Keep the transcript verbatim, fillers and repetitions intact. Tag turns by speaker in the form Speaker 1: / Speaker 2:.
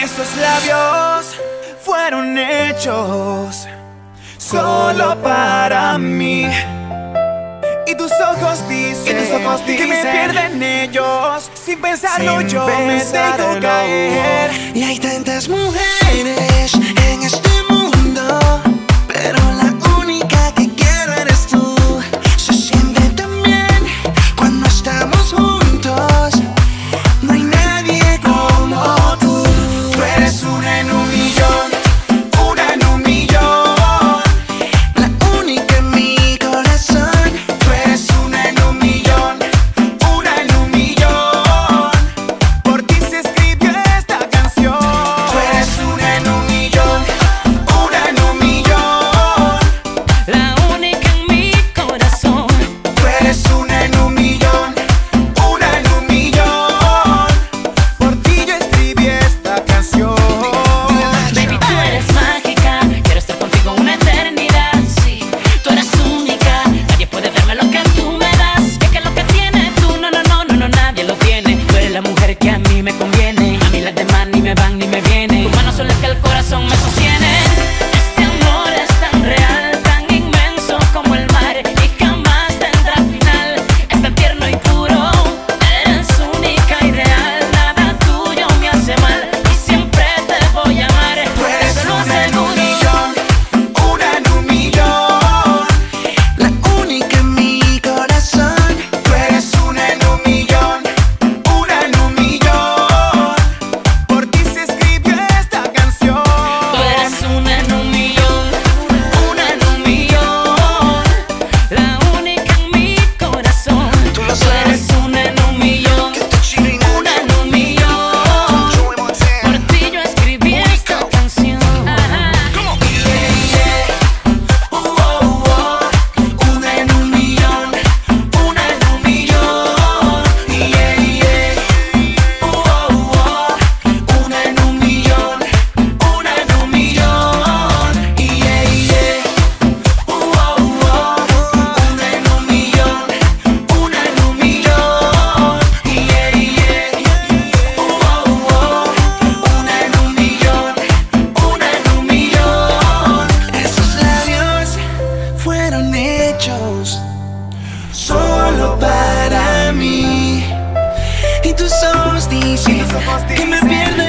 Speaker 1: Esos labios fueron hechos solo para mí. Y tus ojos dicen, y tus ojos dicen que me pierden ellos. Sin pensarlo, sin yo pensarlo, me dejo caer.
Speaker 2: Y hay tantas mujeres en este mundo, pero la única que quiero eres tú. Se siente tan bien cuando estamos juntos. No hay nadie como tú.
Speaker 1: Tú eres una en un millón, una en un millón.
Speaker 2: La única en mi corazón.
Speaker 1: Tú eres una en un millón, una en un millón. Por ti se escribió esta canción. Tú eres una en un millón, una en un millón.
Speaker 3: La única en mi corazón.
Speaker 1: Tú eres una en un millón, una en un millón. Por ti yo escribí esta canción.
Speaker 3: Baby, tú eres mágica, quiero estar contigo una eternidad. Sí, tú eres única, nadie puede darme lo que tú me das. Es que lo que tienes tú, no, no, no, no, no, nadie lo tiene. Tú eres la mujer que a mí me conviene. A mí las demás ni me van ni me vienen. Tus manos son las que el corazón me sostiene. Este amor es tan real, tan inmenso como el mar, y jamás tendrá final. Es tan tierno y puro, eres única y real. Nada tuyo me hace mal y siempre te voy a amar.
Speaker 1: Tú eres
Speaker 3: Eso lo
Speaker 1: una en un
Speaker 3: aseguro.
Speaker 1: millón, una en un millón.
Speaker 2: La única en mi corazón.
Speaker 1: Tú eres una en un millón, una en un millón. Por ti se escribió esta canción.
Speaker 3: Tú eres una en un millón, una en un millón. La única en mi corazón.
Speaker 2: Tú lo
Speaker 3: Tú eres una en un millón, una en un millón. Por ti yo escribí esta canción.
Speaker 1: Yeah, yeah. Uh, oh, oh. Una en un millón, una en un millón. Yeah, yeah. Uh, oh, oh. Una en un millón, una en un millón. Yeah, yeah. Uh, oh, oh. Una en un millón, una en un millón. Yeah, yeah. Uh, oh, oh. Una en un millón, una en un millón.
Speaker 2: Esos labios fueron hechos solo para mí. Y tus ojos dicen que me pierden